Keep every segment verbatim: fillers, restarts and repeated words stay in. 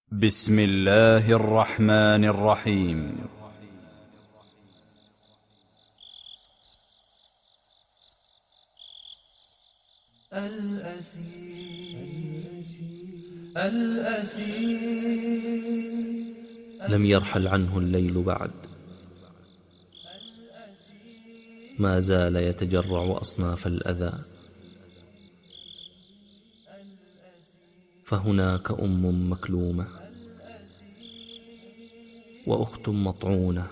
بسم الله الرحمن الرحيم. الأسير الأسير لم يرحل عنه الليل بعد، ما زال يتجرع أصناف الأذى. فهناك أم مكلومة، وأخت مطعونة،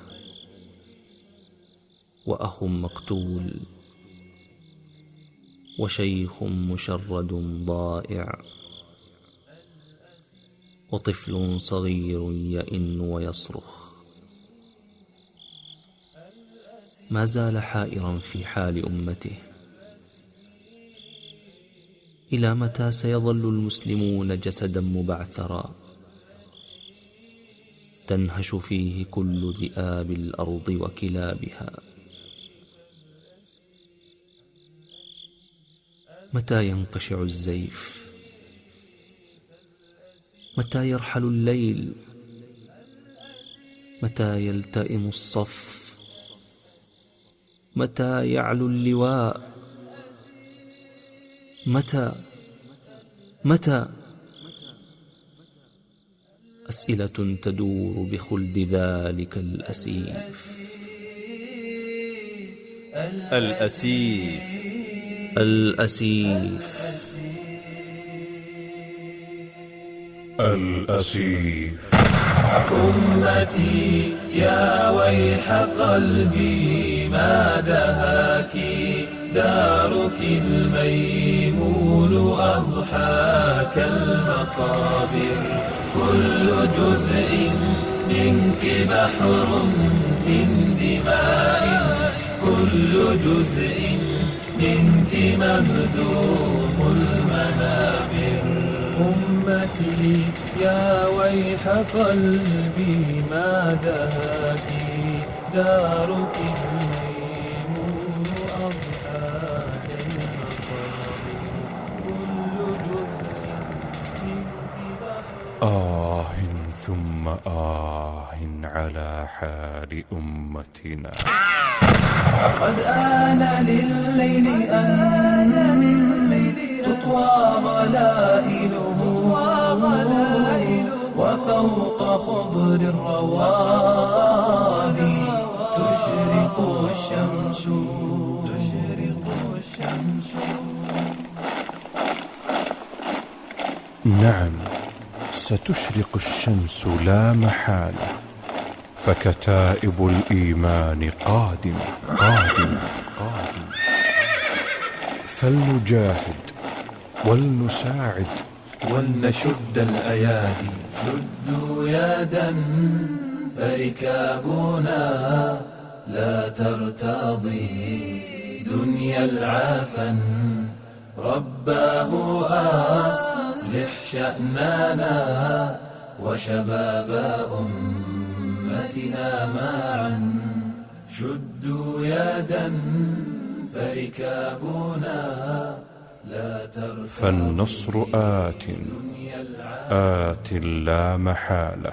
وأخ مقتول، وشيخ مشرد ضائع، وطفل صغير يئن ويصرخ. ما زال حائرا في حال أمته. إلى متى سيظل المسلمون جسدا مبعثرا تنهش فيه كل ذئاب الأرض وكلابها؟ متى ينقشع الزيف؟ متى يرحل الليل؟ متى يلتئم الصف؟ متى يعلو اللواء؟ متى متى أسئلة تدور بخلد ذلك الأسيف. الأسيف الأسيف الأسيف. أمتي يا ويح قلبي ما دهاك دارك الميمون أضحاك المقابر. كل جزء منك بحر من دماء، كل جزء منك مهدوم المنابر. أمتي يا ويح قلبي ما دهاك دارك الميمون أضحاك المقابر. كل جزء منك بحر. آه ثم آه على حال أمتنا. قد آن لليل أن تطوى غلائله، وفوق خضر الرواني تشرق الشمس تشرق الشمس. نعم، ستشرق الشمس لا محالة، فكتائب الإيمان قادمة قادمة قادمة. فلنجاهد ولنساعد ولنشد الأيادي. شدوا يدا فركابنا لا ترتضي دنيا العافن. رباه أصلح شأننا وشباب أمتنا معا. شدوا يدا فركابنا لا ترتضي. فالنصر آت آت لا محالة.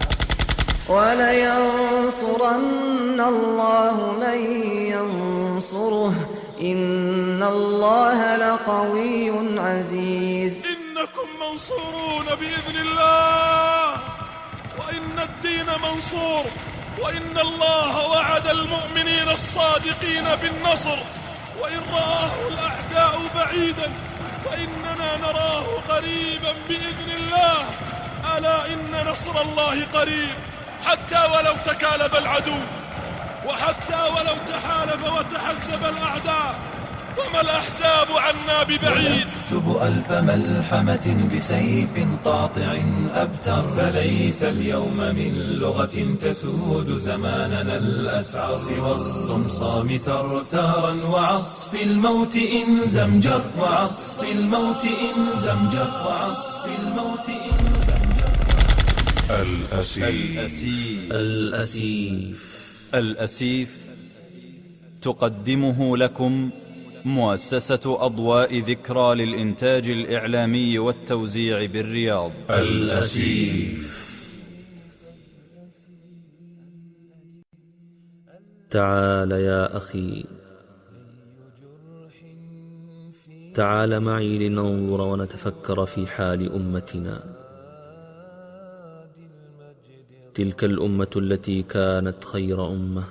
ولينصرن الله من ينصره، إن الله لقوي عزيز. إنكم منصورون بإذن الله، وإن الدين منصور، وإن الله وعد المؤمنين الصادقين بالنصر. وإن رآه الأعداء بعيدا فإننا نراه قريبا بإذن الله. ألا إن نصر الله قريب، حتى ولو تكالب العدو، وحتى ولو تحالف وتحزب الأعداء، وما الأحزاب عنا ببعيد. يكتب ألف ملحمة بسيف قاطع أبتر. فليس اليوم من لغة تسود زماننا الأسعر سوى الصمصام ثرثارا وعصف الموت إن زمجر. وعصف الموت إن زمجر. وعصف الموت إن زمجر. الأسيف الأسيف الأسيف تقدمه لكم مؤسسة أضواء ذكرى للإنتاج الإعلامي والتوزيع بالرياض. الأسيف تعال يا أخي، تعال معي لننظر ونتفكر في حال أمتنا، تلك الأمة التي كانت خير أمة،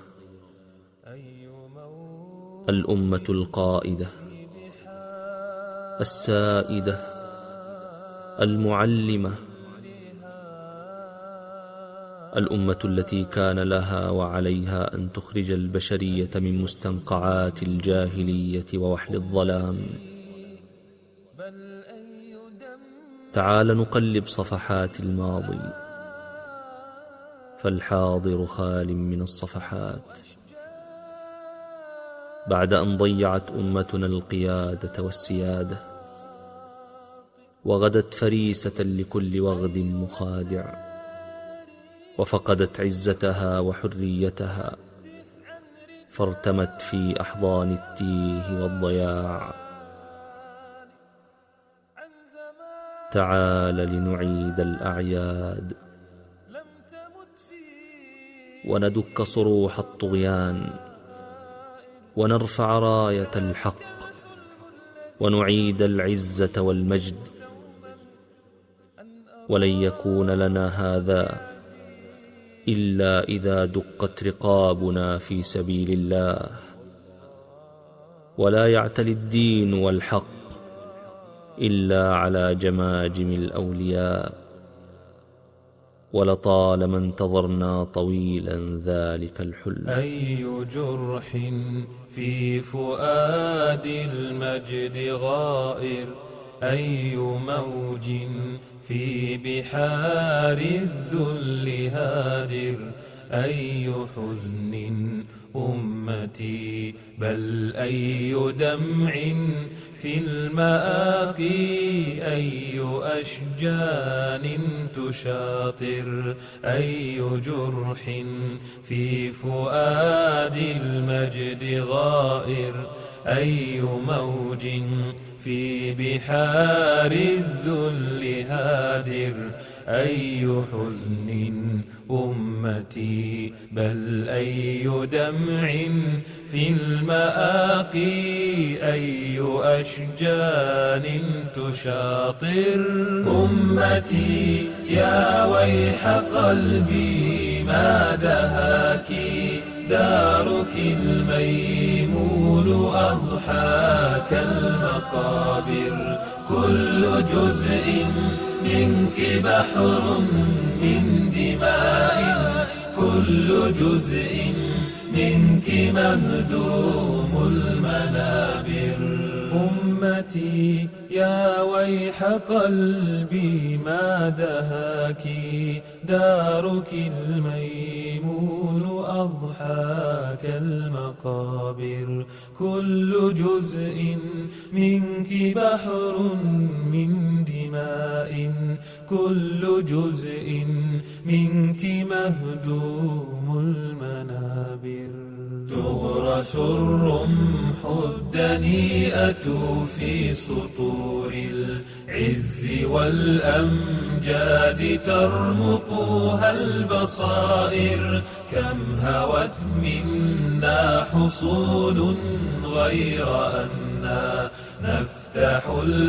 الأمة القائدة السائدة المعلمة، الأمة التي كان لها وعليها أن تخرج البشرية من مستنقعات الجاهلية ووحل الظلام. تعال نقلب صفحات الماضي، فالحاضر خال من الصفحات. بعد أن ضيعت أمتنا القيادة والسيادة، وغدت فريسة لكل وغد مخادع، وفقدت عزتها وحريتها، فارتمت في أحضان التيه والضياع. تعال لنعيد الأعياد، وندك صروح الطغيان، ونرفع راية الحق، ونعيد العزة والمجد. ولن يكون لنا هذا إلا إذا دقت رقابنا في سبيل الله، ولا يعتلي الدين والحق إلا على جماجم الأولياء. ولطالما انتظرنا طويلا ذلك الحلم. أي جرح في فؤاد المجد غائر، أي موج في بحار الذل هادر، أي حزن أمتي بل أي دمع في المآقي، أي أشجان تشاطر، أي جرح في فؤاد المجد غائر، أي موج في بحار الذل هادر، أي حزن أمتي بل أي دمع في المآقي، أي أشجان تشاطر. أمتي يا ويح قلبي ما دهاك، دارك الميمون أضحى كالمقابر، كل جزء منك بحر من دماء، كل جزء منك مهدوم المنابر. أمتي يا ويح قلبي ما دهاك، دارك الميمون أضحى كالمقابر، كل جزء منك بحر من دماء، كل جزء منك مهدوم المنابر. تغرس الرمح الدنيئة في سطور العز والأمجاد، ترمقها البصائر، كم هوت منا حصول غير أننا نفتح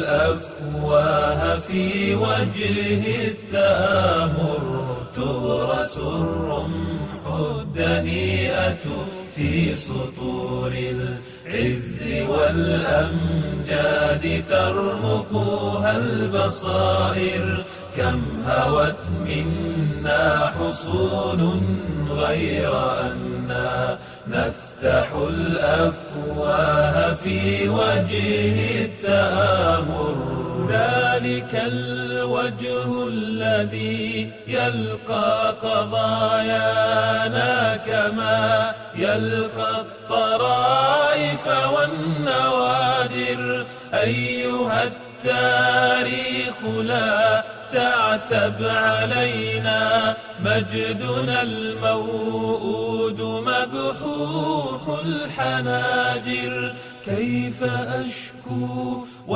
الأفواه في وجه التآمر. تغرس الرمح الدنيئة في سطور العز والأمجاد، ترمقها البصائر، كم هوت منا حصون غير أننا نفتح الأفواه في وجه التآمر. ذلك الوجه الذي يلقى قضايانا كما يلقى الطرائف والنوادر. أيها التاريخ لا تعتب علينا، مجدنا الموؤود مبحوح الحناجر. كيف أشكو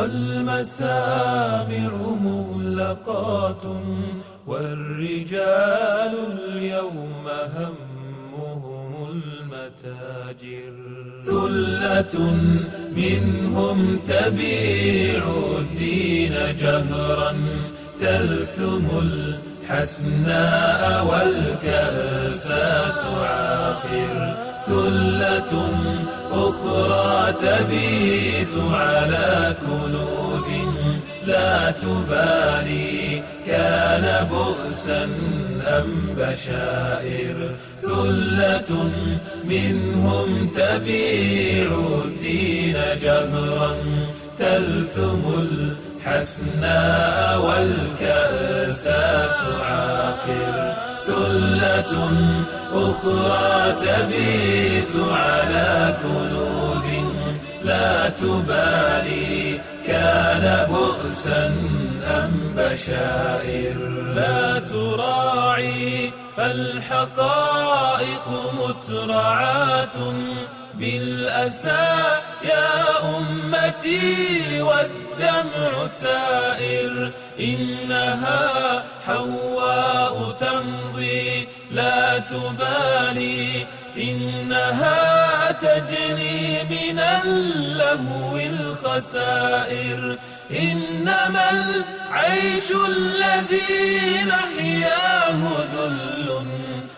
والمسامع مغلقات، والرجال اليوم همهم المتاجر. وتاجر. ثلة منهم تبيع الدين جهرا تلثم الحسناء والكأس تعاقر. ثلة أخرى تبيت على كنوز لا تبالي كان بؤسا أم بشائر. ثلة منهم تبيع الدين جهرا تلثم الحسناء والكأس تعاقر. ثلة أخرى تبيت على كنوز لا تبالي كان بؤسا أم بشائر. لا تراعي فالحقائق مترعات بالأسى يا أمتي والدمع سائر. إنها حواء تمضي لا تبالي إنها تجني من اللهو الخسائر. إنما العيش الذي نحياه ذل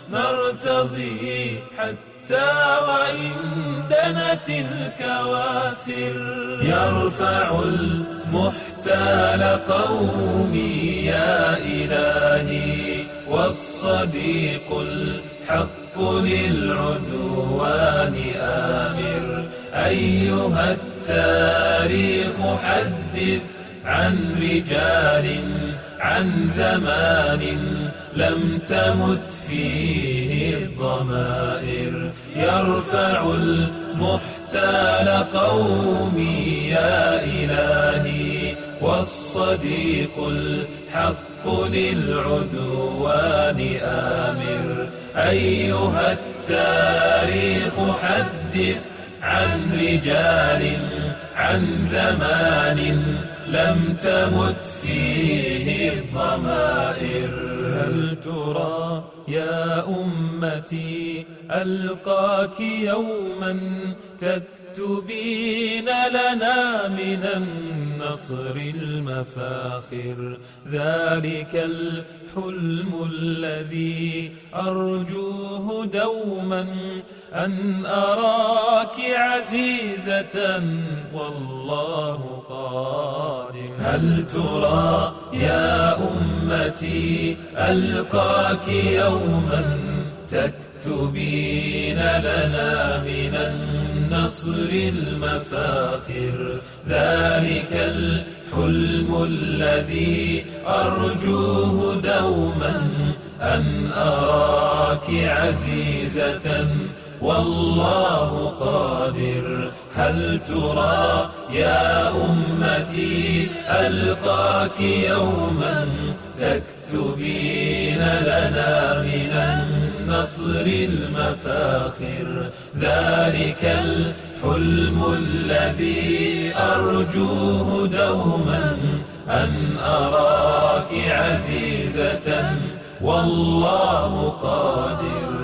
نرتضي حتى وإن دنت الكواسر. يرفع المحتال قومي يا إلهي والصديق الحق للعدوان آمر. أيها التاريخ حدث عن رجال عن زمان لم تمت فيه الضمائر. يرفع المحتال قومي يا إلهي والصديق الحق للعدوان آمر. أيها التاريخ حدث عن رجال عن زمان لم تمت فيه الضمائر. هل ترى يا أمتي ألقاك يوما تكتبين لنا من النصر المفاخر. ذلك الحلم الذي أرجوه دوما أن أراك عزيزة والله قادر. هل ترى يا أمتي ألقاك يوما تكتبين لنا من النصر المفاخر. ذلك الحلم الذي أرجوه دوما أن أراك عزيزة والله قادر. هل ترى يا أمتي ألقاك يوما تكتبين لنا من النصر المفاخر. ذلك الحلم الذي أرجوه دوما أن أراك عزيزة والله قادر.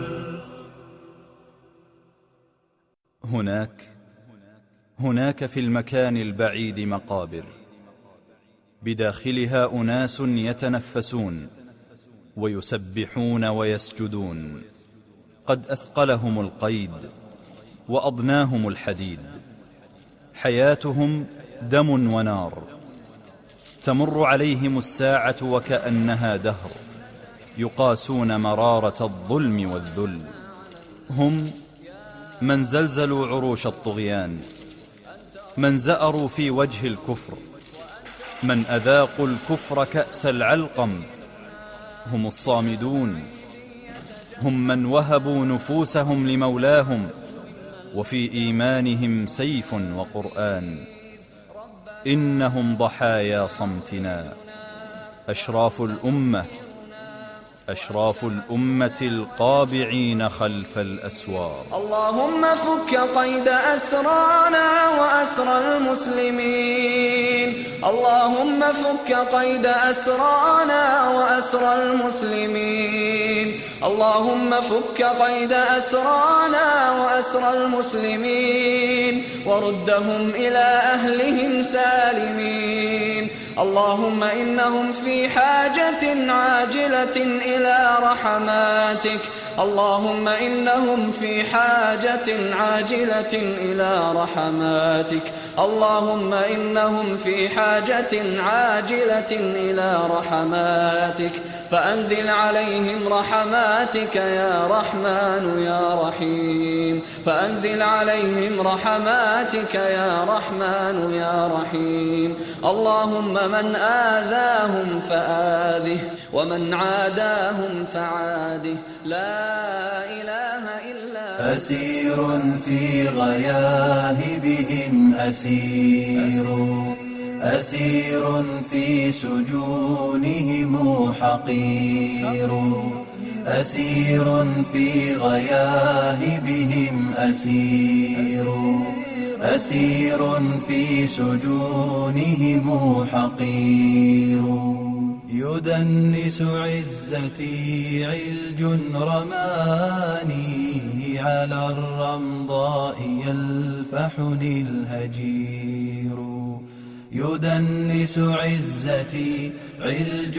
هناك هناك في المكان البعيد مقابر بداخلها أناس يتنفسون ويسبحون ويسجدون. قد أثقلهم القيد وأضناهم الحديد. حياتهم دم ونار. تمر عليهم الساعة وكأنها دهر. يقاسون مرارة الظلم والذل. هم من زلزلوا عروش الطغيان، من زأروا في وجه الكفر، من أذاقوا الكفر كأس العلقم. هم الصامدون. هم من وهبوا نفوسهم لمولاهم وفي إيمانهم سيف وقرآن. إنهم ضحايا صمتنا. أشراف الأمة أشراف الأمة القابعين خلف الأسوار. اللهم فك قيد أسرانا وأسرى المسلمين. اللهم فك قيد أسرانا وأسرى المسلمين. اللهم فك قيد أسرانا وأسرى المسلمين وردهم إلى أهلهم سالمين. اللهم إنهم في حاجة عاجلة إلى رحماتك اللهم إنهم في حاجة عاجلة إلى رحماتك اللهم إنهم في حاجة عاجلة إلى رحماتك فأنزل عليهم رحماتك يا رحمن يا رحيم فأنزل عليهم رحماتك يا رحمن يا رحيم. اللهم من آذاهم فآذه ومن عاداهم فعاده لا إله إلا أسير في غياهبهم أسير أسير في سجونهم حقير أسير في غياهبهم أسير أسير في سجونهم حقير يدنس عزتي علج رماني على الرمضاء يلفحني الهجير يدنس عزتي علج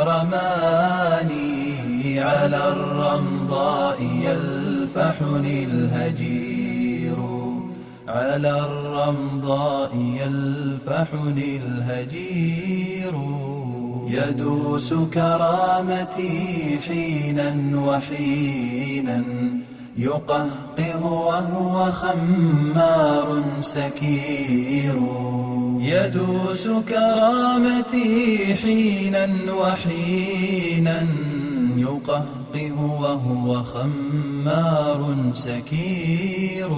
رماني على الرمضاء يلفحني الهجير على الرمضاء يلفحني الهجير يدوس كرامتي حينا وحينا يقهقه وهو خمار سكير يدوس كرامتي حينا وحينا يقهقه وهو خمار سكير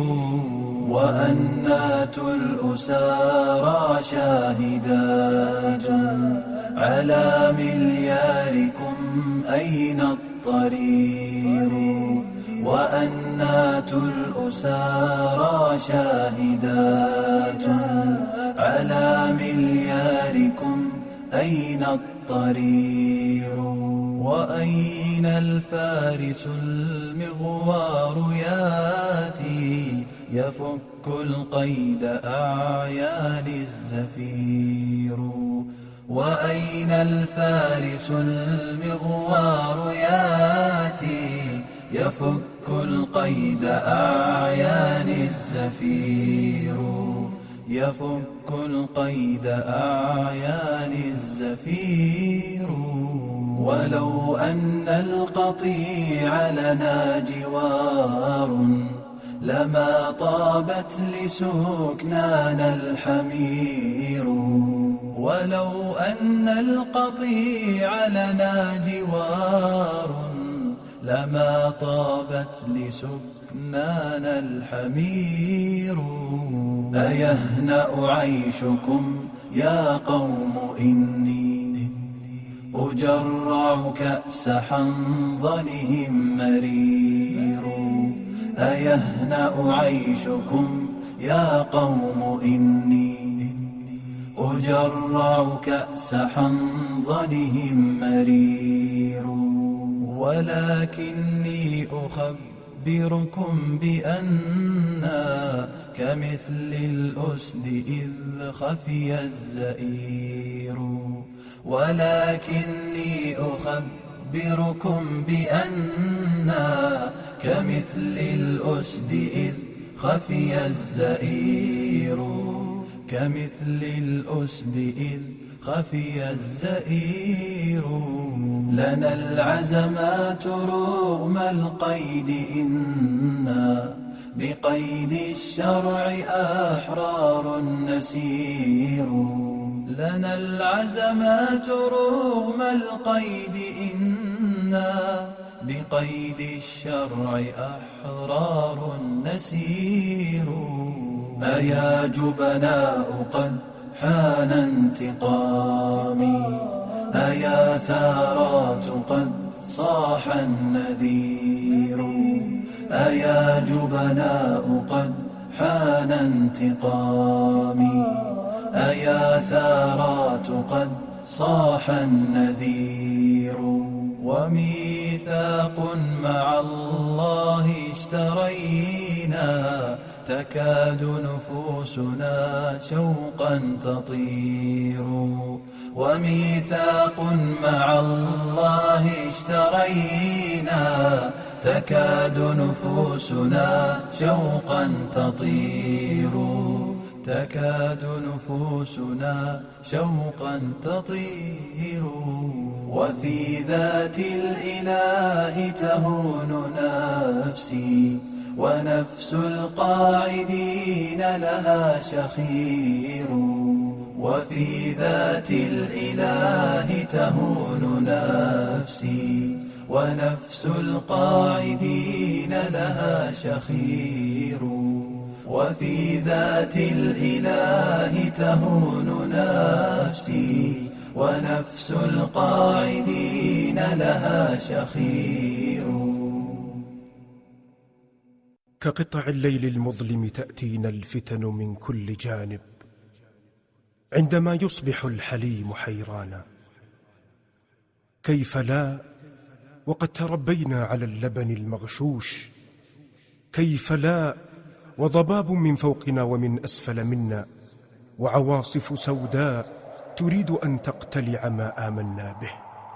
وأنات الأسارى شاهدات على ملياركم أين الطرير وأنات الأسارى شاهدات على ملياركم أين الطرير وأين الفارس المغوار ياتي يفك القيد أعيان الزفير وأين الفارس المغوار ياتي يفك القيد أعيان الزفير يفك القيد أعيان الزفير ولو أن القطيع لنا جوار لما طابت لسكنانا الحمير ولو أن القطيع لنا جوار لما طابت لسكنانا الحمير أيهنأ عيشكم يا قوم إني أجرع كأس حنظلهم مرير أيهنأ عيشكم يا قوم إني أجرع كأس حنظلهم مرير ولكني أخبركم بأننا كمثل الأسد إذ خفي الزئير ولكني أخبركم بأننا كمثل الأسد إذ خفي الزئير كمثل الأسد إذ خفي الزئير لنا العزمات رغم القيد إنا بقيد الشرع أحرار نسير لنا العزمات رغم القيد إنا بقيد الشرع أحرار نسير أيا جبناء قد حان انتقامي أيا ثارات قد صاح النذير أيا جبناء قد حان انتقامي أيا ثارات قد صاح النذير وميثاق وميثاق مع الله اشترينا تكاد نفوسنا شوقا تطير وميثاق مع الله اشترينا تكاد نفوسنا شوقا تطير تكاد نفوسنا شوقا تطير وفي ذات الإله تهون نفسي ونفس القاعدين لها شخير وفي ذات الإله تهون نفسي ونفس القاعدين لها شخير وفي ذات الإله تهون نفسي ونفس القاعدين لها شخير. كقطع الليل المظلم تأتينا الفتن من كل جانب عندما يصبح الحليم حيرانا. كيف لا وقد تربينا على اللبن المغشوش، كيف لا وضباب من فوقنا ومن أسفل منا وعواصف سوداء تريد أن تقتلع ما آمنا به،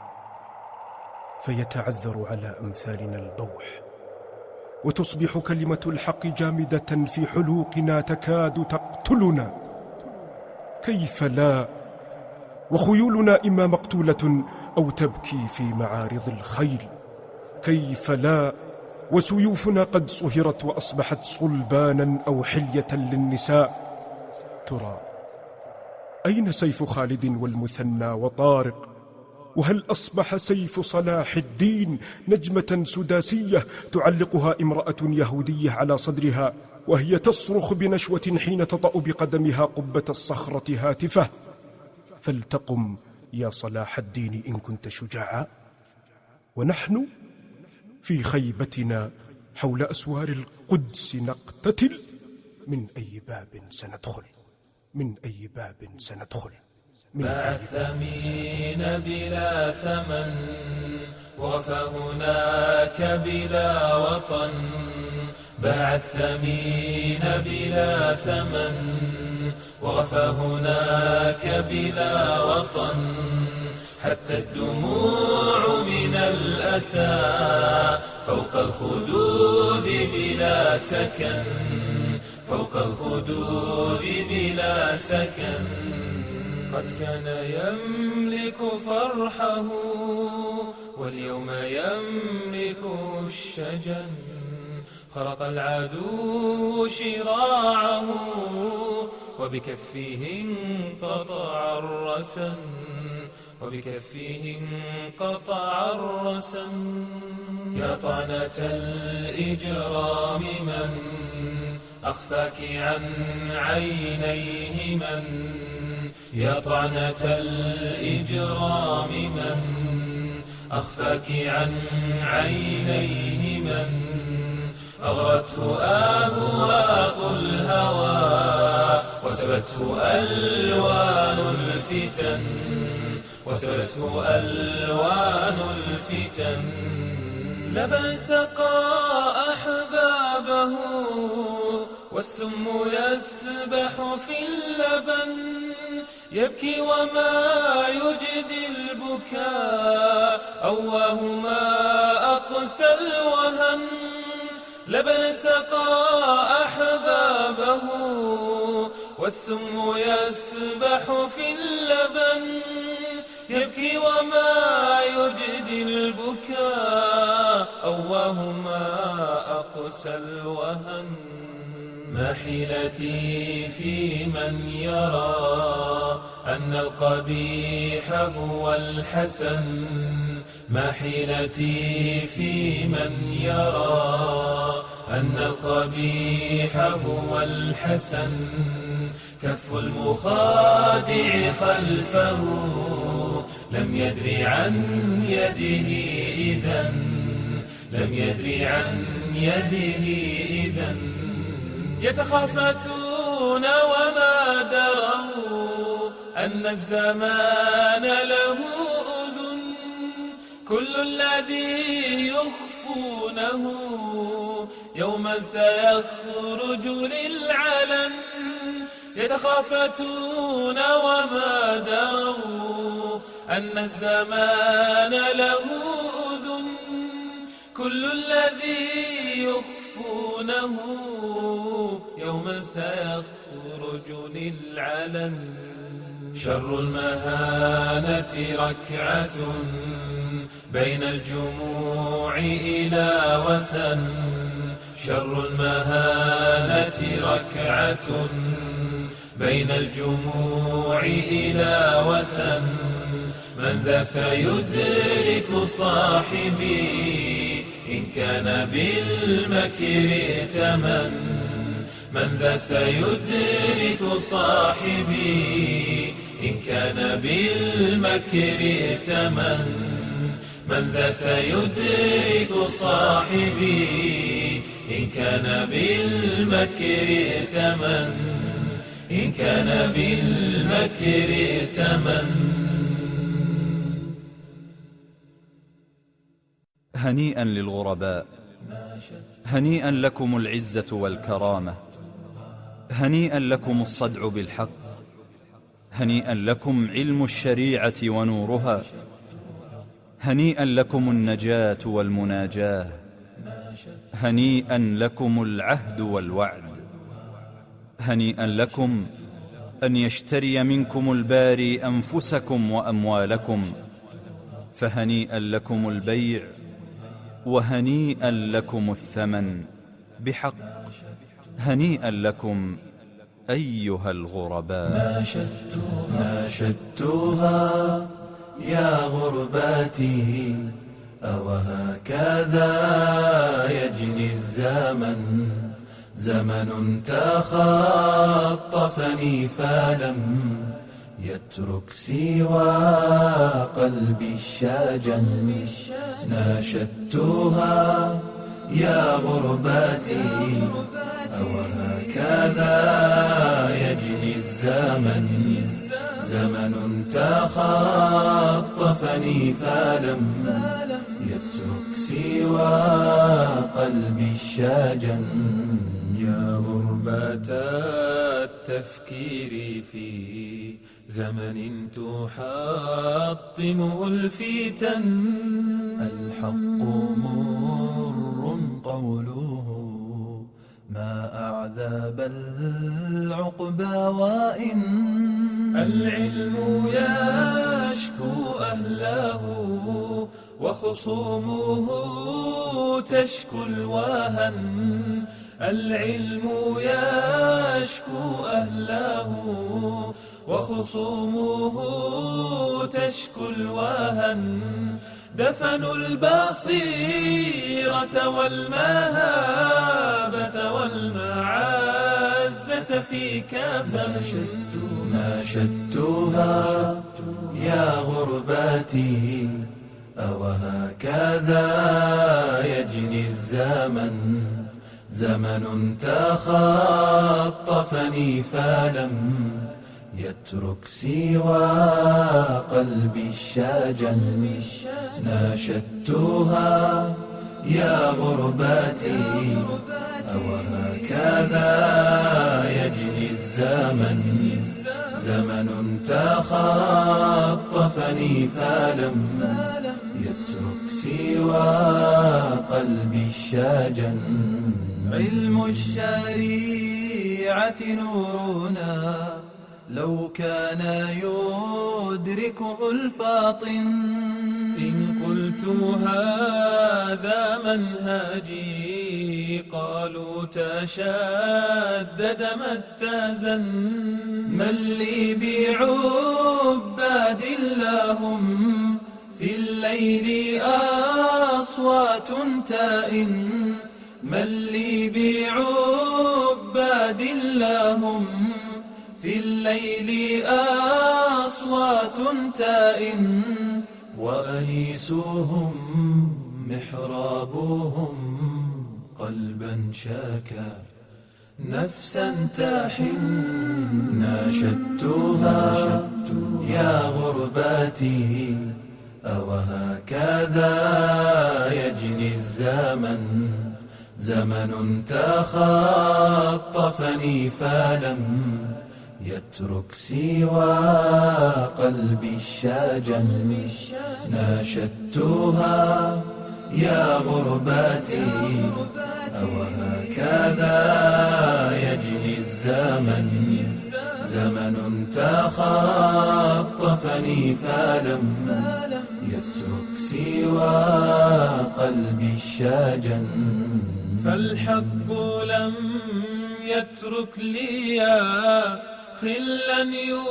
فيتعذر على أمثالنا البوح وتصبح كلمة الحق جامدة في حلوقنا تكاد تقتلنا. كيف لا وخيولنا إما مقتولة أو تبكي في معارض الخيل، كيف لا وسيوفنا قد صهرت وأصبحت صلبانا أو حلية للنساء. ترى أين سيف خالد والمثنى وطارق؟ وهل أصبح سيف صلاح الدين نجمة سداسية تعلقها امرأة يهودية على صدرها وهي تصرخ بنشوة حين تطأ بقدمها قبة الصخرة هاتفة؟ فلتقم يا صلاح الدين إن كنت شجاعا. ونحن في خيبتنا حول أسوار القدس نقتتل. من أي باب سندخل؟ من أي باب سندخل؟ باع الثمين بلا ثمن وغفى هناك بلا وطن. باع الثمين بلا ثمن وغفى هناك بلا وطن. حتى الدموع من الأسى فوق الخدود بلا سكن. فوق الخدود بلا سكن. قد كان يملك فرحه واليوم يملك الشجن. خرق العدو شراعه وبكفه انقطع الرسن. وبكفه انقطع الرسن. يا طعنة الإجرام من أخفاك عن عينيه من. يا طعنة الإجرام من أخفاك عن عينيه من. أغرته أبواق الهوى وسبته ألوان الفتن. وسبته ألوان الفتن. لبن سقى أحبابه والسم يسبح في اللبن. يبكي وما يجدي البكاء أواه ما أقسى الوهن. لبن سقى أحبابه والسم يسبح في اللبن. يبكي وما يجدي البكاء أواه ما أقسى الوهن. ما حيلتي في من يرى أن القبيح هو الحسن. ما حيلتي في من يرى أن القبيح هو الحسن. كف المخادع خلفه لم يدري عن يده إذن. لم يدري عن يده إذن. يتخافتون وما دروا أن الزمان له أذن. كل الذي يخفونه يوما سيخرج للعلن، يتخافتون وما دروا أن الزمان له أذن. كل الذي يخفونه يوما سيخرج للعلن. شر المهانة ركعة بين الجموع إلى وثن. شر المهانة ركعة بين الجموع إلى وثن. من ذا سيدرك صاحبي إن كان بالمكر ائتمن. من ذا سيدرك صاحبي إن كان بالمكر ائتمن. من ذا سيدرك صاحبي إن كان بالمكر ائتمن. إن كان بالمكر ائتمن. هنيئا للغرباء، هنيئا لكم العزة والكرامة، هنيئا لكم الصدع بالحق، هنيئا لكم علم الشريعة ونورها، هنيئا لكم النجاة والمناجاة، هنيئا لكم العهد والوعد، هنيئا لكم أن يشتري منكم الباري أنفسكم وأموالكم، فهنيئا لكم البيع وهنيئا لكم الثمن بحق. هنيئا لكم أيها الغرباء. ناشدتها, ناشدتها يا غرباتي، أوهكذا يجني الزمن. زمن تخطفني فلم يترك سوى قلبي الشجن. ناشدتها يا غرباتي، أوهكذا يجري الزمن. زمن تخطفني فلم يترك سوى قلبي الشجن. يا غربة التفكير في زمن تحطمه الفتن. الحق مر قوله، ما أعذب العقبى وإن. العلم يشكو أهله وخصومه تشكو الوهن. العلم يشكو أهله وخصومه تشكو الوهن. دفنوا البصيرة والمهابة والمعزة في كفن. ناشدتها يا غرباتي، أوهكذا يجني الزمن. زمن تخطفني فلم يترك سوى قلبي الشجن. ناشدتها يا غرباتي، أوهكذا يجني الزمن. زمن تخطفني فلم يترك سوى قلبي الشجن. علم الشريعة نورنا، لو كان يدركه الفاطن. إن قلت هذا منهجي قالوا تشدد ما اتزن. من لي بعباد لهم في الليل أصوات تائن. من لي بعباد لهم في الليل أصوات تائن. وأنيسهم محرابهم قلبا شاكا نفسا تحن. ناشدتها يا غرباتي، أوهكذا يجني الزمن زمن تخطفني فلم يترك سوى قلبي الشجن ناشدتها يا غربتي أوهكذا يجني الزمن زمن تخطفني فلم يترك سوى قلبي الشجن فالحق لم يترك لي خلا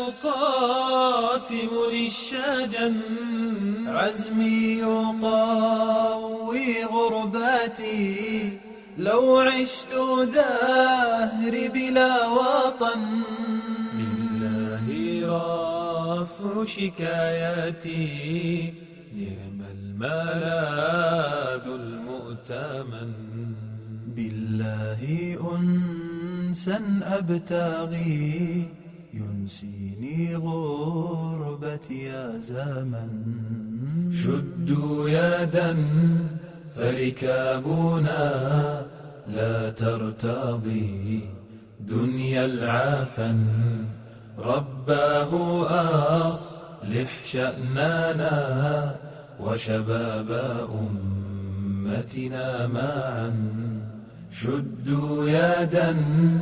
يقاسمني الشجن عزمي يقوي غربتي لو عشت دهري بلا وطن لله رفع شكاياتي نعم الملاذ المؤتمن بالله أنسا أبتغي ينسيني غربتي يا زمن شدوا يدا فركابنا لا ترتضي دنيا العفن رباه أصلح شأننا وشباب أمتنا معا شدوا يدا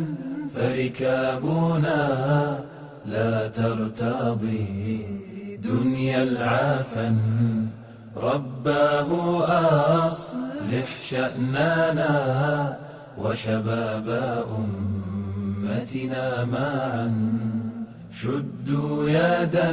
فركابنا لا ترتضي دنيا العفن رباه أصلح شأننا وشباب أمتنا معا شدوا يدا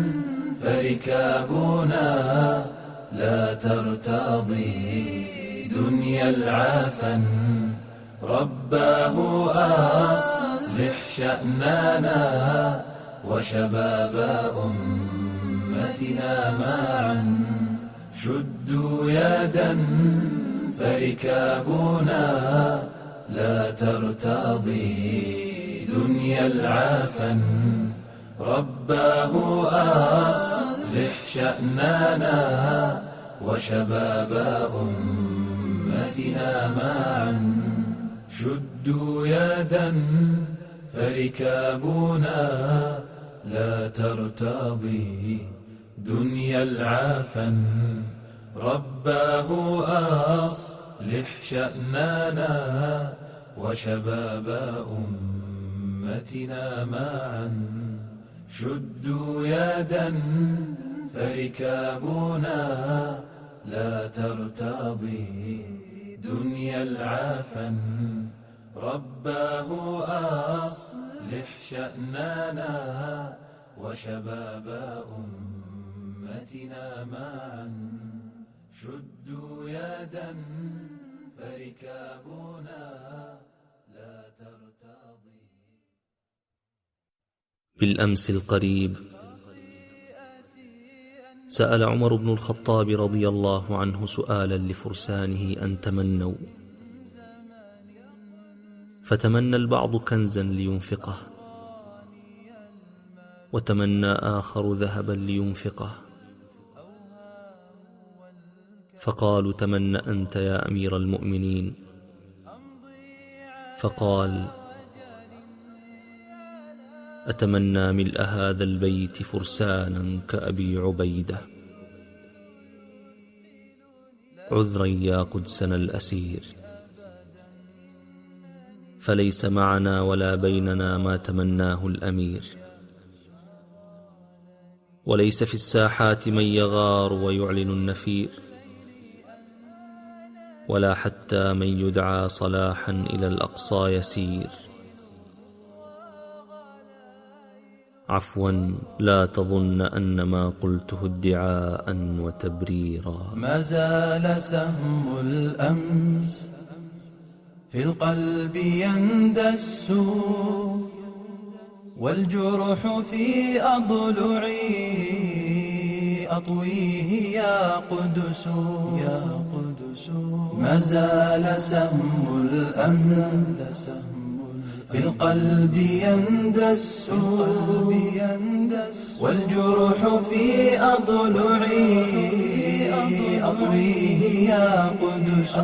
فركابنا لا ترتضي دنيا العفن رباه أصلح شأننا وشباب أمتنا معا شدوا يدا فركابنا لا ترتضي دنيا العفن رباه أصلح شأننا وشباب أمتنا معا شدوا يدا فركابنا لا ترتضي دنيا العفن رباه أصلح شأننا وشباب أمتنا معا شدوا يدا فركابنا لا ترتضي دنيا العفن رباه أصلح شأننا وشباب أمتنا معا شدوا يدا فركابنا لا ترتضي. بالأمس القريب سأل عمر بن الخطاب رضي الله عنه سؤالا لفرسانه أن تمنوا، فتمنى البعض كنزا لينفقه، وتمنى آخر ذهبا لينفقه، فقالوا تمنى أنت يا أمير المؤمنين، فقال أتمنى ملء هذا البيت فرسانا كأبي عبيدة. عذرا يا قدسنا الأسير، فليس معنا ولا بيننا ما تمناه الأمير، وليس في الساحات من يغار ويعلن النفير، ولا حتى من يدعى صلاحا إلى الأقصى يسير. عفوا لا تظن أن ما قلته ادعاء وتبريرا. ما زال سهم الأمس في القلب يندس، والجرح في أضلعي أطويه يا قدس يا قدس. ما زال سهم الأمس في القلب يندس والجرح في أضلعي أطويه يا قدس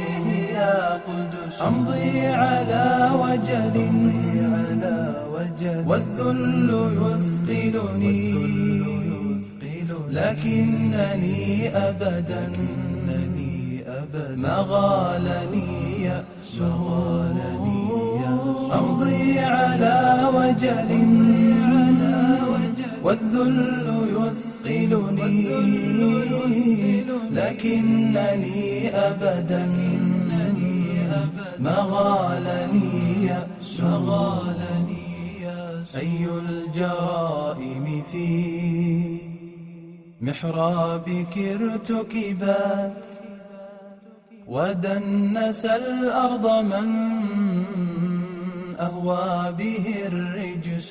أمضي على وجل والذل يثقلني لكنني أبدا ما غالني يأس أمضي على وجل والذل يثقلني لكنني أبدا ما غالني يأس أي الجرائم في محرابك ارتكبت ودنس الأرض من أهوى به الرجس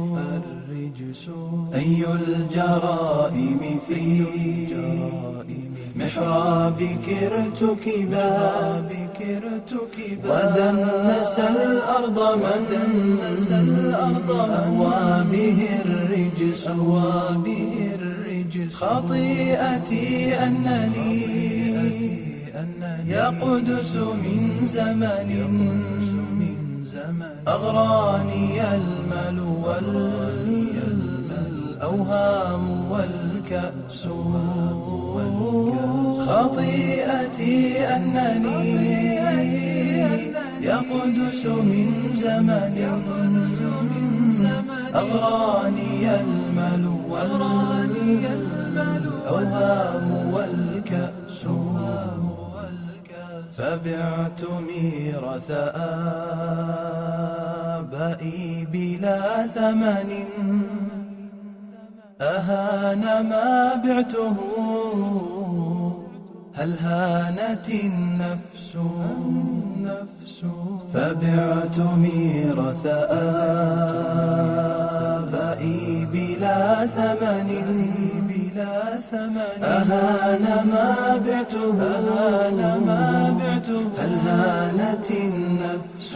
أي الجرائم في محرابك ارتكبت ودنس الأرض من أهوى به الرجس خطيئتي أنني يا قدس من زمن أغراني المال والأوهام والكأس خطيئتي أنني يا قدس من زمن أغراني المال والأوهام والكأس فبعت ميراث آبائي بلا ثمن أهان ما بعته هل هانت النفس فبعت ميراث آبائي بلا ثمن أهان ما بعته هل هانت النفس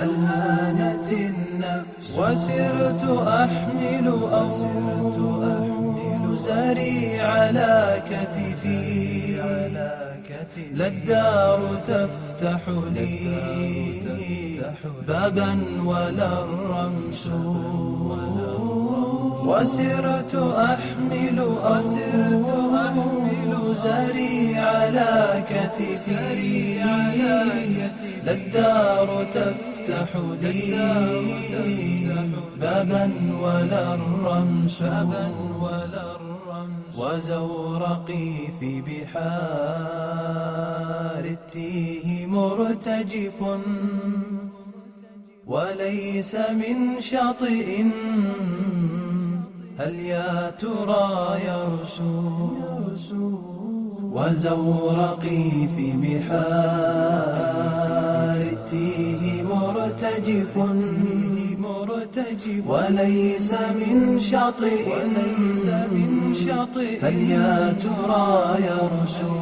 وسرت أحمل زري على كتفي لا الدار تفتح لي بابا ولا الرمس وسرت أحمل زري على كتفي لا الدار تفتح لي بابا ولا الرمس وزورقي في بحار التيه مرتجف وليس من شاطئ هل يا ترى يرسو وزورقي في بحار التيه مرتجف وليس من شاطئ هل يا ترى يرسو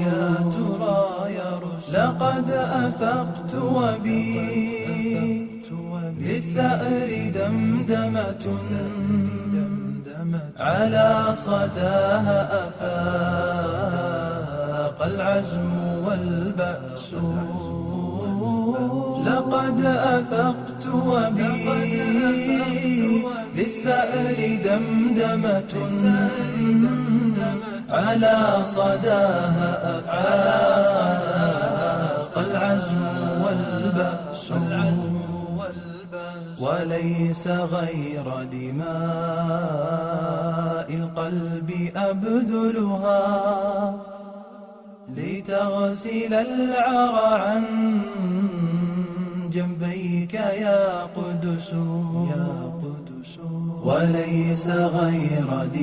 لقد أفقت وبي للثأر دمدمة على صداها أفاق العزم والبأس لقد أفقت وبي للثأر دمدمة على صداها أفاق العزم والبأس وليس غير دماء القلب أبذلها لتغسل العر عن جنبيك يا قدس وليس غير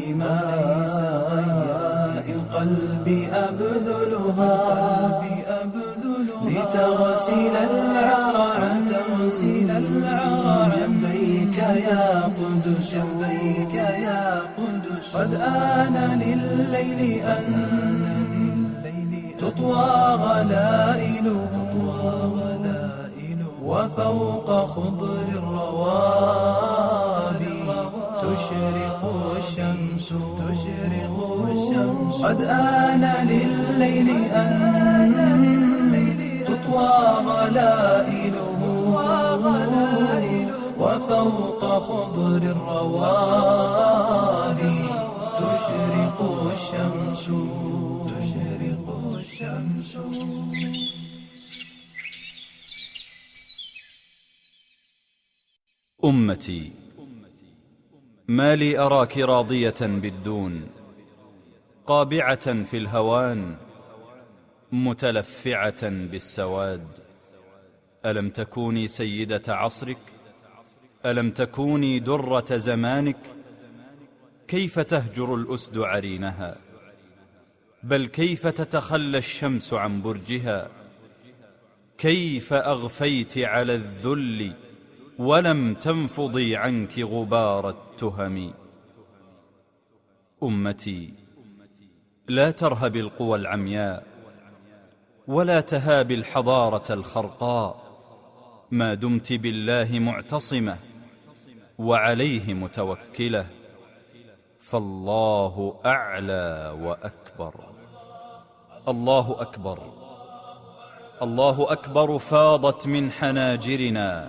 دماء القلب أبذلها لتغسل العر عن جنبيك يا قدس قد آن لليل أن تطوى غلائله وفوق خضر الروابي تشرق الشمس تشرق الشمس قد آن لليل أن تطوى غلائله وفوق خضر الروابي تشرق الشمس تشرق الشمس. أمتي ما لي أراك راضية بالدون، قابعة في الهوان، متلفعة بالسواد. ألم تكوني سيدة عصرك؟ ألم تكوني درة زمانك؟ كيف تهجر الأسد عرينها؟ بل كيف تتخلى الشمس عن برجها؟ كيف أغفيت على الذل ولم تنفضي عنك غبار التهم؟ أمتي لا ترهب القوى العمياء ولا تهاب الحضارة الخرقاء، ما دمت بالله معتصمة وعليه متوكلة، فالله أعلى وأكبر. الله أكبر، الله أكبر فاضت من حناجرنا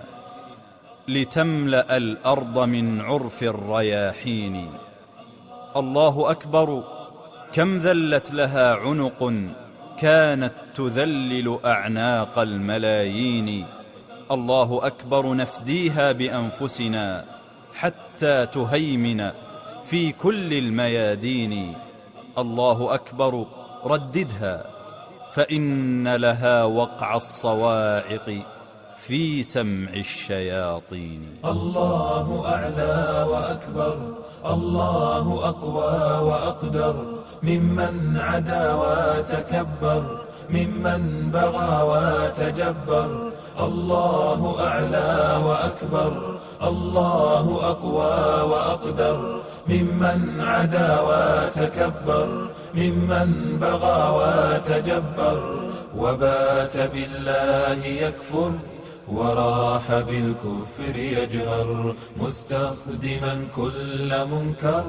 لتملأ الأرض من عرف الرياحين. الله أكبر، كم ذلت لها عنق كانت تذلل أعناق الملايين. الله أكبر، نفديها بأنفسنا حتى تهيمن في كل الميادين. الله أكبر، رددها فإن لها وقع الصواعق في سمع الشياطين. الله أعلى وأكبر، الله أقوى وأقدر ممن عدا وتكبر، ممن بغى وتجبر. الله أعلى وأكبر، الله أقوى وأقدر ممن عدا وتكبر، ممن بغى وتجبر. وبات بالله يكفر وراح بالكفر يجهر، مستخدما كل منكر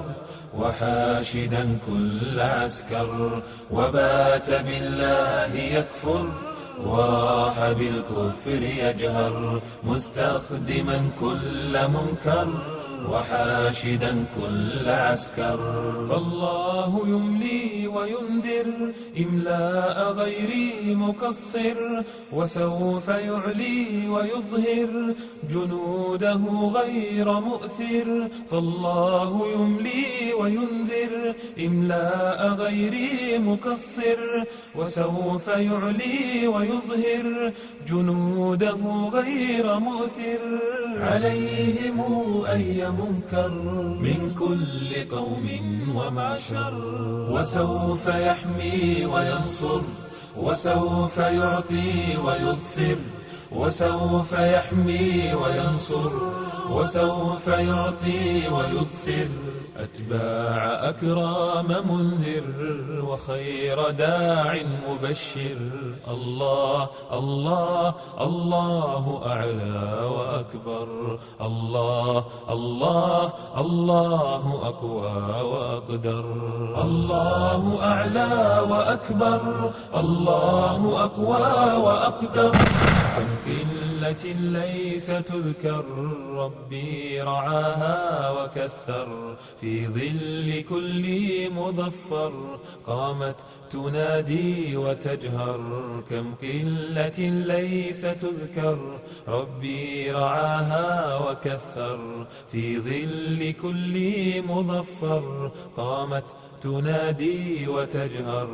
وحاشدا كل عسكر. وبات بالله يكفر وراح بالكفر يجهر، مستخدما كل منكر وحاشدا كل عسكر. فالله يملي وينذر إملاء غيري مقصر، وسوف يعلي ويظهر جنوده غير مؤثر. فالله يملي وينذر إملاء غيري مقصر، وسوف يعلي ويظهر جنوده غير مؤثر. عليهم أي منكر من كل قوم ومعشر، وسوف يحمي وينصر، وسوف يعطي ويظفر. وسوف يحمي وينصر، وسوف يعطي ويظفر. أتباع أكرام منذر وخير داع مبشر. الله الله الله أعلى وأكبر، الله الله الله أقوى وأقدر. الله أعلى وأكبر، الله أقوى وأقدر. كم قلة ليس تذكر، ربي رعاها وكثر. في ظل كل مظفر قامت تنادي وتجهر. كم قلة ليس تذكر، ربي رعاها وكثر. في ظل كل مظفر قامت تنادي وتجهر.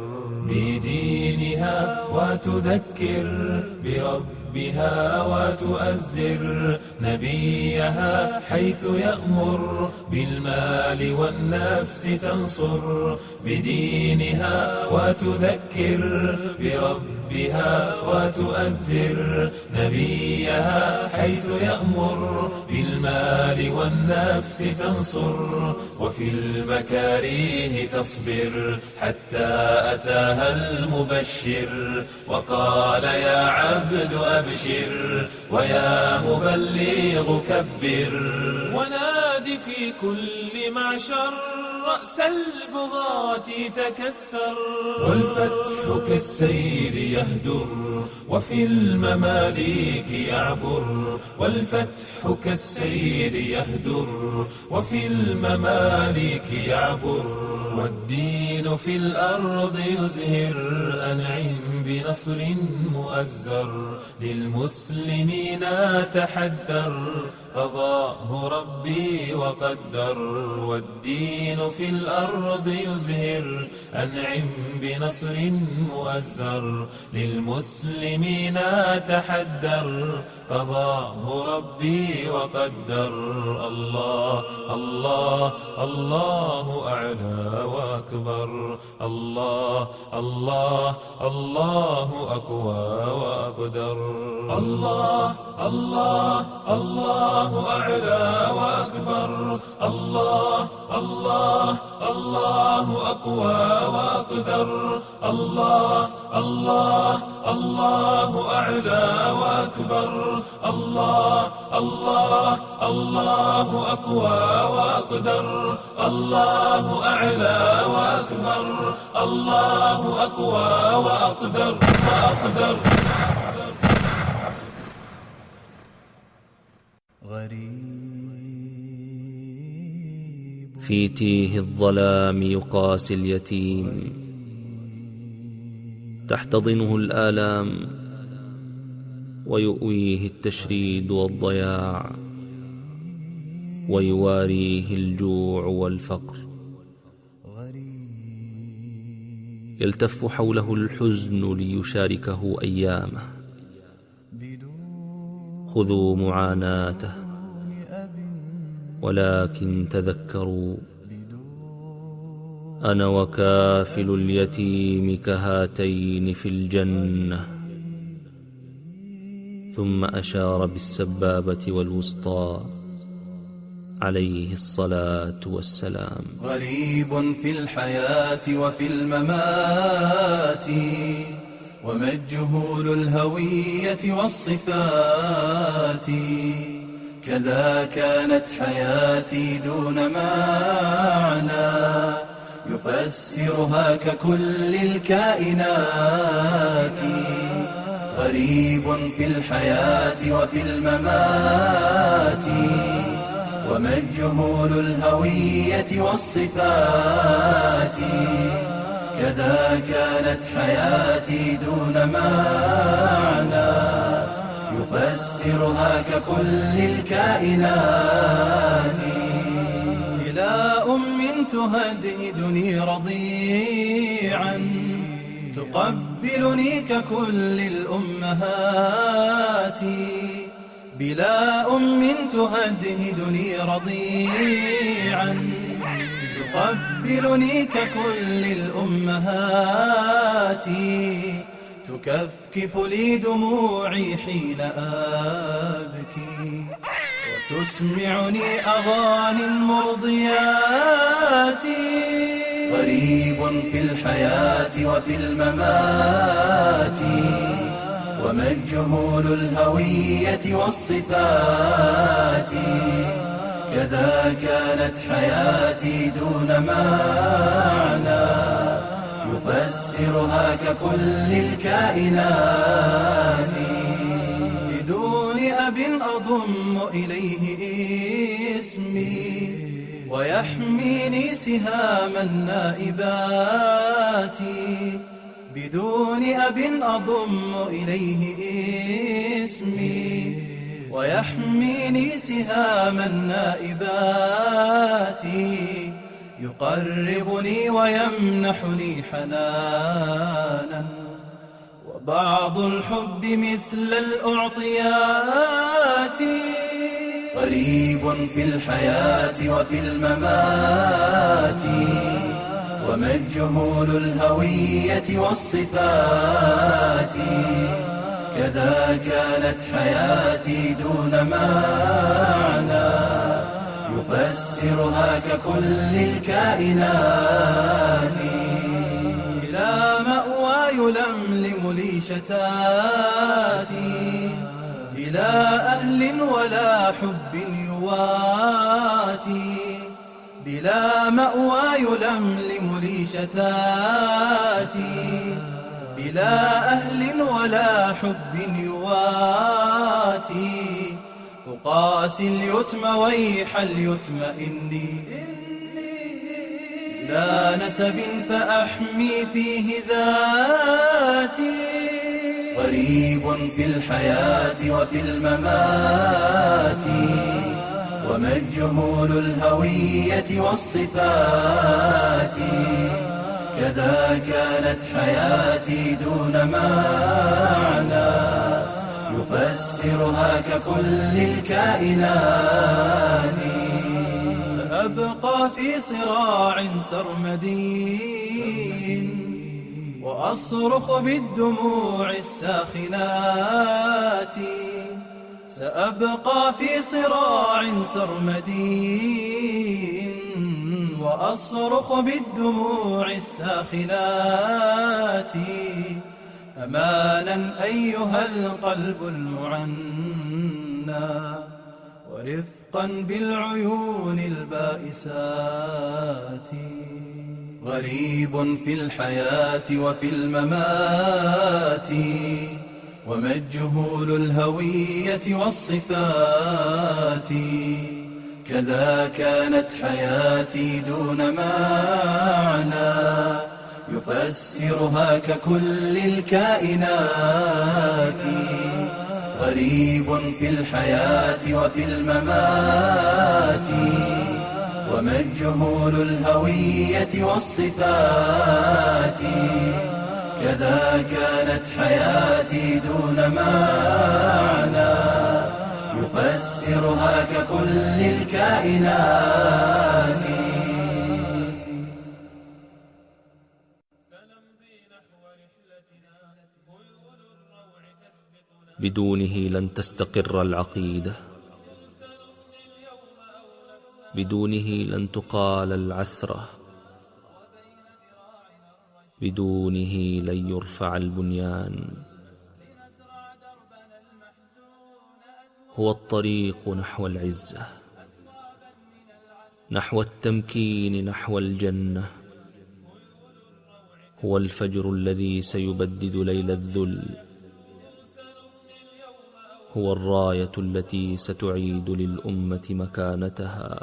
بدينها وتذكر بربها وتؤزر نبيها حيث يأمر بالمال والنفس تنصر. بدينها وتذكر بربها بربها وتؤزر نبيها حيث يأمر بالمال والنفس تنصر وفي المكاريه تصبر حتى أتاها المبشر وقال يا عبد أبشر ويا مبلغ كبر وناد في كل معشر رأس البغاة تكسر والفتح كالسيل يهدر وفي المماليك يعبر والفتح كالسيل يهدر وفي المماليك يعبر والدين في الأرض يزهر أنعم بنصر مؤزر للمسلمين تحدر قضاه ربي وقدر والدين في الأرض يزهر أنعم بنصر مؤزر للمسلمين تحدر قضاه ربي وقدر الله الله الله أعلى وأكبر الله الله الله أقوى وأقدر الله الله الله أعلى وأكبر الله الله الله أقوى وأقدر الله الله الله أعلى وأكبر الله الله الله أقوى وأقدر الله أعلى وأكبر الله أقوى وأقدر وأقدر في تيه الظلام يقاسي اليتيم تحتضنه الآلام ويؤويه التشريد والضياع ويواريه الجوع والفقر يلتف حوله الحزن ليشاركه أيامه خذوا معاناته ولكن تذكروا أنا وكافل اليتيم كهاتين في الجنة ثم أشار بالسبابة والوسطى عليه الصلاة والسلام غريب في الحياة وفي الممات ومجهول الهوية والصفات كذا كانت حياتي دون معنى يفسرها ككل الكائنات غريب في الحياة وفي الممات ومجهول الهوية والصفات كذا كانت حياتي دون معنى يفسرها ككل الكائنات إلى أم تهدئني رضيعا تقبلني ككل الأمهات بلا أم تهدئني رضيعا تقبلني ككل الأمهات تكفكف لي دموعي حين أبكي وتسمعني أغاني مرضيات غريب في الحياة وفي الممات ومجهول الهوية والصفات كذا كانت حياتي دون معنى يفسرها ككل الكائنات بدون أب أضم إليه اسمي ويحميني سهام النائبات بدون أب أضم إليه اسمي ويحميني سهام النائبات يقربني ويمنحني حنانا وبعض الحب مثل الأعطيات غريب في الحياة وفي الممات ومجهول الهوية والصفات. كذا كانت حياتي دون معنى يفسرها ككل الكائنات. إلى مأوى يلملم لي شتاتي، إلى أهل ولا حب يواتي. بلا مأوى يلملم لي شتاتي، بلا أهل ولا حب يواتي. أقاسي اليتم ويح اليتم إني لا نسب فأحمي فيه ذاتي. غريب في الحياة وفي الممات، ومجهول الهوية والصفات. كذا كانت حياتي دون معنى يفسرها ككل الكائنات. سأبقى في صراع سرمدي وأصرخ بالدموع الساخنات. سأبقى في صراع سرمدي وأصرخ بالدموع الساخنات. أمانا أيها القلب المعنى، ورفقا بالعيون البائسات. غريب في الحياة وفي الممات، ومجهول الهوية والصفات. كذا كانت حياتي دون معنى يفسرها ككل الكائنات. غريب في الحياة وفي الممات، ومجهول الهوية والصفات. كذا كانت حياتي دون معنى يفسرها ككل الكائنات. بدونه لن تستقر العقيدة، بدونه لن تقال العثرة، بدونه لن يرفع البنيان. هو الطريق نحو العزة، نحو التمكين، نحو الجنة. هو الفجر الذي سيبدد ليل الذل، هو الراية التي ستعيد للأمة مكانتها،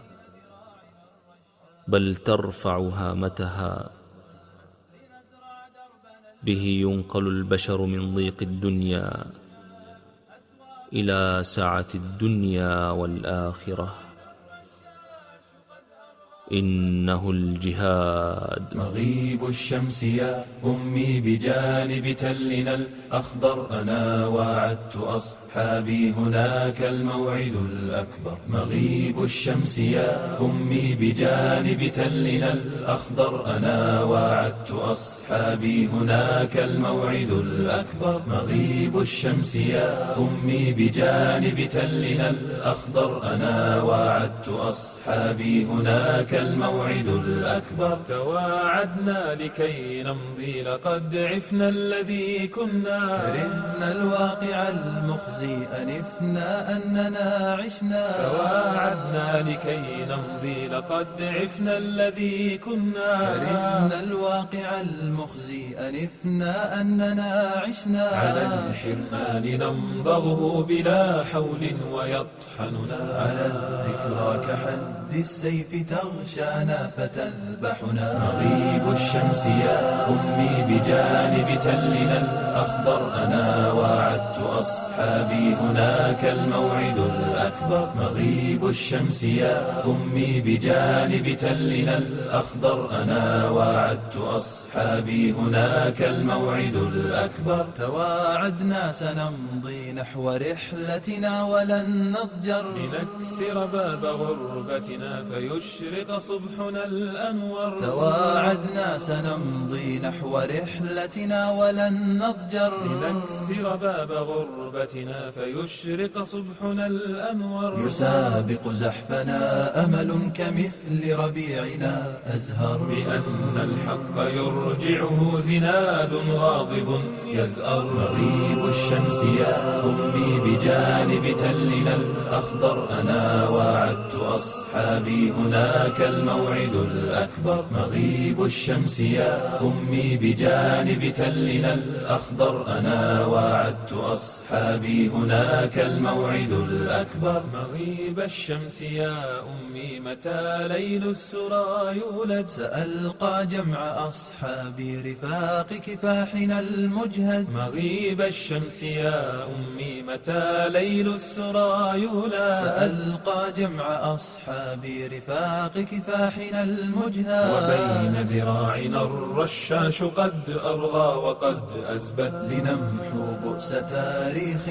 بل ترفع هامتها. به ينقل البشر من ضيق الدنيا إلى سعة الدنيا والآخرة. إنه الجهاد. مغيب الشمس يا أمي بجانب تلنا الأخضر، أنا وعدت أصحابي هناك الموعد الأكبر. مغيب الشمس يا أمي بجانب تلنا الأخضر، أنا وعدت أصحابي هناك الموعد الأكبر. مغيب الشمس يا أمي بجانب تلنا الأخضر، أنا وعدت أصحابي هناك الموعد الأكبر. تواعدنا لكي نمضي لقد عفنا الذي كنا، كرهنا الواقع المخزي أنفنا أننا عشنا. تواعدنا لكي نمضي لقد عفنا الذي كنا، كرهنا الواقع المخزي أنفنا أننا عشنا. على الحرمان نمضغه بلا حول ويطحننا، على الذكرى كحد السيف تغشانا فتذبحنا. مغيب الشمس يا أمي بجانب تلنا الأخضر أنا وعدت أصحابي هناك الموعد الأكبر مغيب الشمس يا أمي بجانب تلنا الأخضر أنا وعدت أصحابي هناك الموعد الأكبر تواعدنا سنمضي نحو رحلتنا ولن نضجر لنكسر باب غربتنا فيشرق صبحنا الأنور تواعدنا سنمضي نحو رحلتنا ولن نضجر لنكسر باب غربتنا فيشرق صبحنا الأنور يسابق زحفنا أمل كمثل ربيعنا أزهر بأن الحق يرجعه زناد غاضب يزأر مغيب الشمس يا أمي بجانب تلنا الأخضر أنا وعدت أصحابي هناك الموعد الأكبر مغيب الشمس يا أمي بجانب تلنا الأخضر أنا وعدت أصحابي هناك الموعد الأكبر مغيب الشمس يا أمي متى ليل السرى يولد سألقى جمع أصحابي رفاق كفاحنا المجهد مغيب الشمس يا أمي متى ليل السرى يولد سألقى جمع أصحابي رفاق كفاحنا المجهد وبين ذراعنا الرشاش قد أرغى وقد أزبد لنمحو بؤس تاريخ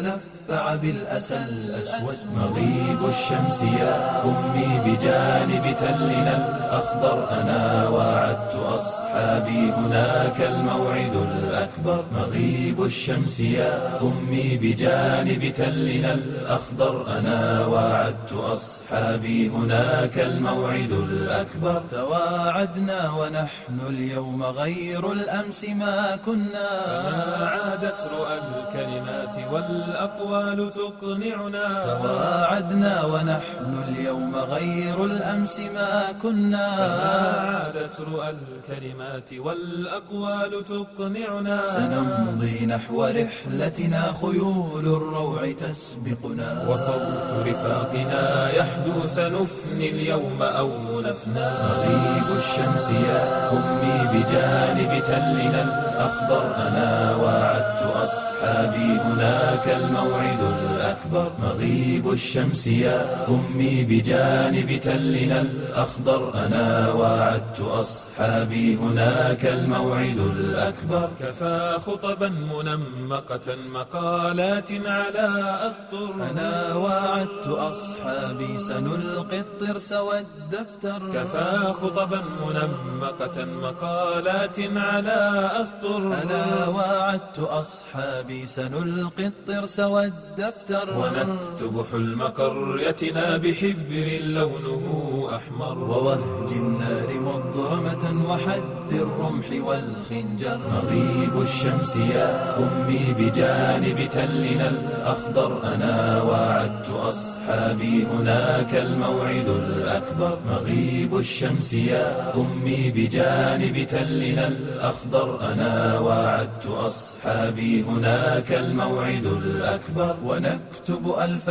تلفع بالأسى الأسود مغيب الشمس يا أمي بجانب تلنا الأخضر أنا وعدت أصحابي هناك الموعد الأكبر مغيب الشمس يا أمي بجانب تلنا الأخضر أنا وعدت أصحابي هناك الموعد الأكبر تواعدنا ونحن اليوم غير الأمس ما كنا فما عادت رؤى الكلمات والأقوال تقنعنا تواعدنا ونحن اليوم غير الأمس ما كنا فما عادت رؤى الكلمات والأقوال تقنعنا سنمضي نحو رحلتنا خيول الروع تسبقنا وصوت رفاقنا يحدو سنفني اليوم أو نفنى مغيب الشمس يا أمي بجانب تلنا الأخضر أنا وعدت أصحابي هناك الموعد الأكبر مغيب الشمس يا أمي بجانب تلنا الأخضر أنا وعدت أصحابي هناك الموعد الأكبر كفى خطبا منمقة مقالات على أسطر أنا وعدت أصحابي سنلقي الطرس والدفتر كفى خطبا منمقة مقالات على أسطر أنا وعدت أصحابي سنلقي الطرس والدفتر ونكتب حلم قريتنا بحبر لونه أحمر ووهج النار مضرمة وحد الرمح والخنجر مغيب الشمس يا أمي بجانب تلنا الأخضر أنا وعدت أصحابي هناك الموعد الأكبر مغيب الشمس يا أمي بجانب تلنا الأخضر أنا وعدت أصحابي هناك الموعد الأكبر ونكتب ألف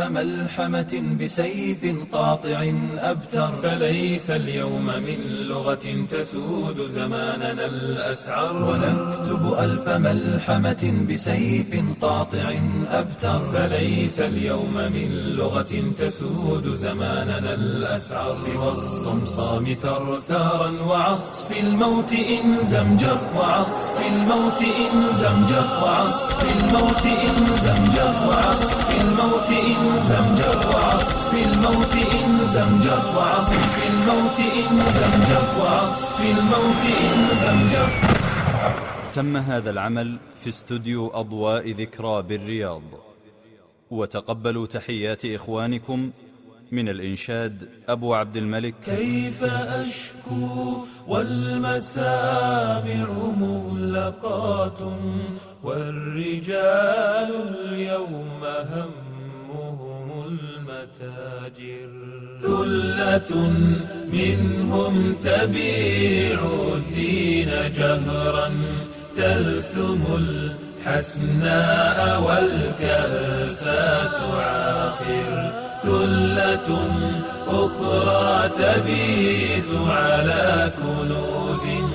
ملحمة بسيف قاطع أبتر فليس اليوم من لغة تسود زماننا الأسعر ونكتب ألف ملحمة بسيف قاطع أبتر فليس اليوم من لغة تسود زماننا الأسعر سوى الصمصام ثرثارا وعصف الموت إن زمجر وعصف الموت إن زمجر وعصف الموت إن زمجر وعصف الموت إن زمجر وعصف الموت إن زمجر وعصف الموت إن زمجر وعصف الموت إن زمجر. تم هذا العمل في استوديو أضواء ذكرى بالرياض. وتقبلوا تحيات إخوانكم من الإنشاد أبو عبد الملك. كيف أشكو والمسامع مغلقات والرجال اليوم همهم المتاجر ثلة منهم تبيع الدين جهرا تلثم الحسناء والكأسات عاقر ثلة أخرى تبيت على كنوز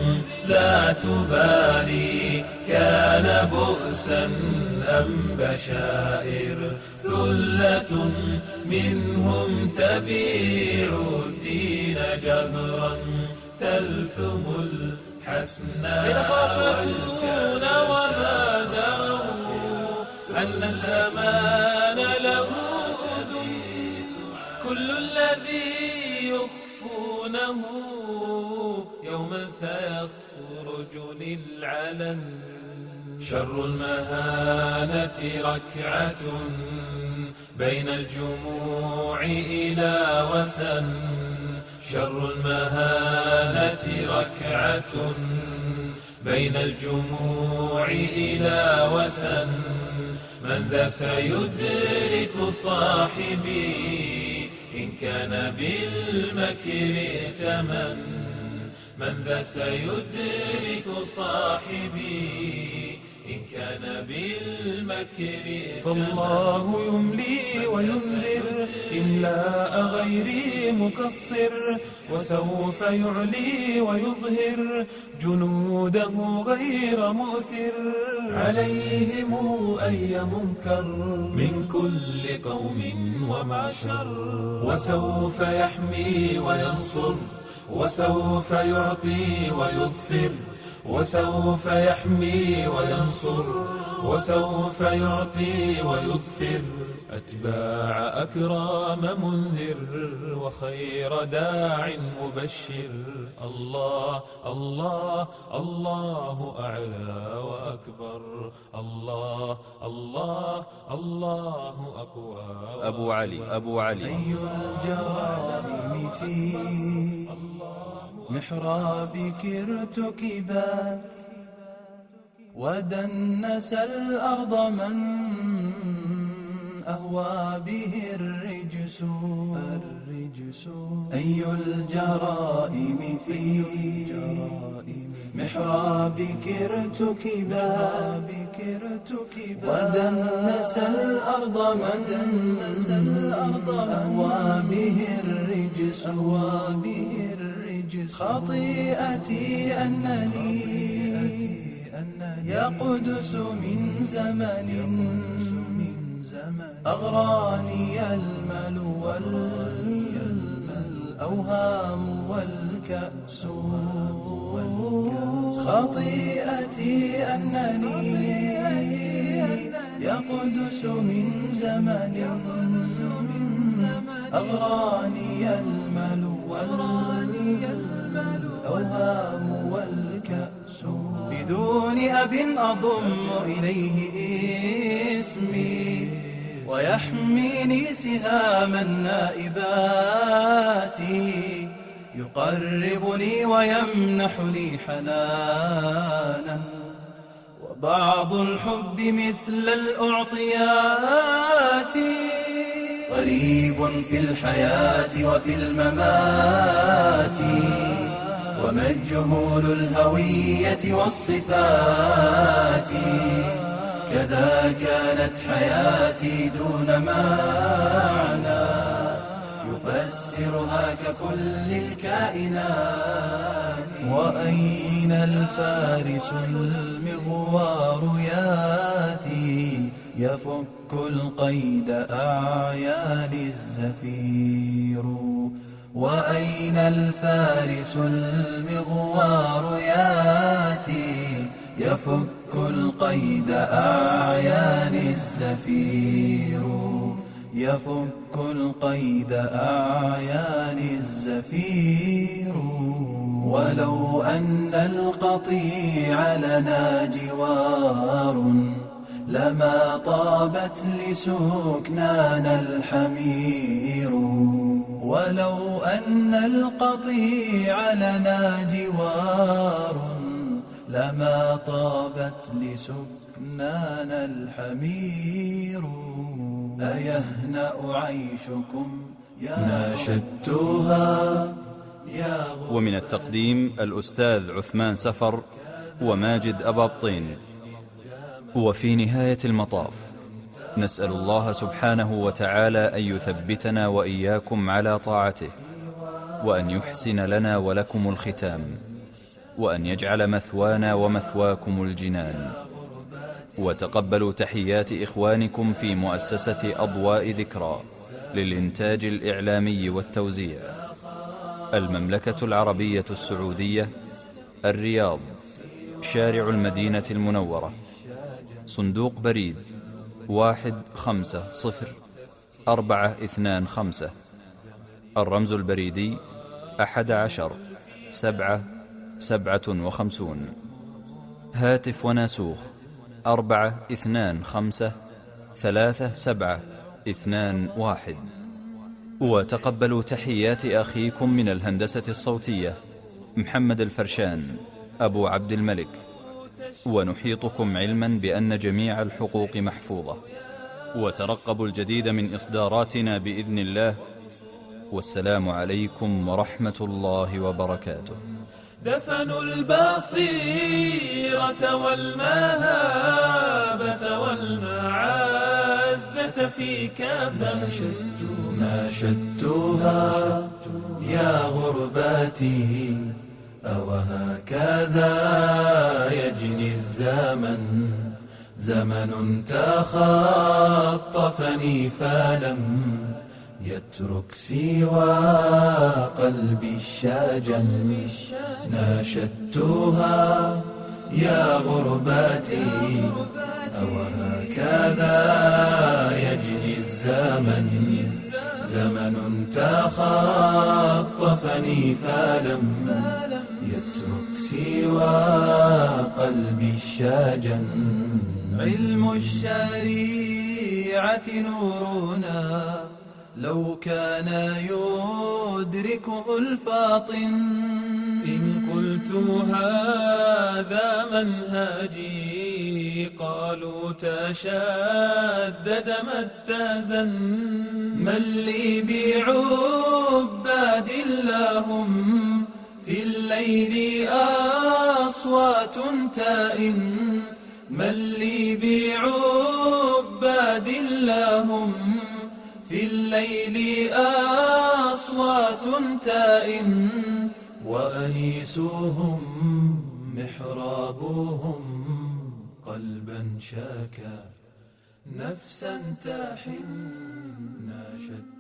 لا تبالي كان بؤسا أم بشائر ثلة منهم تبيع الدين جهرا تلثم الحسناء يتخافتون وما دروا أن الزمان له أذن كل الذي يخفونه يوما سيخرج للعلن شر المهانة ركعة بين الجموع إلى وثن شر المهانة ركعة بين الجموع إلى وثن من ذا سيدرك صاحبي إن كان بالمكر ائتمن من ذا سيدرك صاحبي إن كان بالمكر ائتمن فالله يملي وينذر إملاء غير مقصر وسوف يعلي ويظهر جنوده غير مؤثر عليهم أي منكر من كل قوم ومعشر وسوف يحمي وينصر وسوف يعطي ويظفر وسوف يحمي وينصر وسوف يعطي ويظفر أتباع أكرام منذر وخير داع مبشر الله الله الله أعلى وأكبر الله الله الله أقوى أبو علي أبو علي أي الجرائم في محرابك ارتكبات ودنس الأرض من أهوى به الرجس أي الجرائم في محرابك ارتكبات ودنس الأرض من أهوى به الرجس خطيئتي أنني يا قدس من زمن أغراني المال والأوهام والكأس خطيئتي أنني يا قدس من زمن أغراني المال والأوهام والكأس بدون أب أضم إليه اسمي ويحميني سهام النائبات يقربني ويمنح لي حنانا وبعض الحب مثل الأعطيات غريب في الحياة وفي الممات ومجهول الهوية والصفات كذا كانت حياتي دون معنى يفسرها ككل الكائنات وأين الفارس المغوار ياتي يفك القيد أعيان الزفير وأين الفارس المغوار ياتي يفك القيد أعيان الزفير يفك القيد أعيان الزفير ولو أن القطيع لنا جوار لما طابت لسكنانا الحمير ولو أن القطيع لنا جوار لما طابت لسكنانا الحمير أيهنأ عيشكم ناشدتها يا غ... ومن التقديم الأستاذ عثمان سفر وماجد أباطين. وفي نهاية المطاف نسأل الله سبحانه وتعالى أن يثبتنا وإياكم على طاعته وأن يحسن لنا ولكم الختام وأن يجعل مثوانا ومثواكم الجنان. وتقبلوا تحيات إخوانكم في مؤسسة أضواء ذكرى للإنتاج الإعلامي والتوزيع، المملكة العربية السعودية، الرياض، شارع المدينة المنورة، صندوق بريد واحد خمسة صفر أربعة اثنان خمسة، الرمز البريدي أحد عشر سبعة سبعة وخمسون، هاتف وناسوخ أربعة اثنان خمسة ثلاثة سبعة اثنان واحد. وتقبلوا تحيات أخيكم من الهندسة الصوتية محمد الفرشان أبو عبد الملك، ونحيطكم علما بأن جميع الحقوق محفوظة. وترقبوا الجديد من إصداراتنا بإذن الله، والسلام عليكم ورحمة الله وبركاته. دفنوا البصيرة والمهابة والمعزة في كفن، ناشدتها يا غرباتي، أوهكذا يجني الزمن، زمن تخطفني فلم يترك سوى قلبي الشجن. ناشدتها يا غرباتي، أوهكذا يجني الزمن، زمن تخطفني فلم يترك سوى قلبي الشجن. علم الشريعة نورنا، لو كان يدركه الفاطن. إن قلت هذا منهجي قالوا تشدد ما اتزن. من لي بعباد لهم في الليل أصوات تائن. من لي بعباد لهم في الليل أصوات تائن. وأنيسهم محرابهم قلبا شاكا، نفسا تحن. ناشدت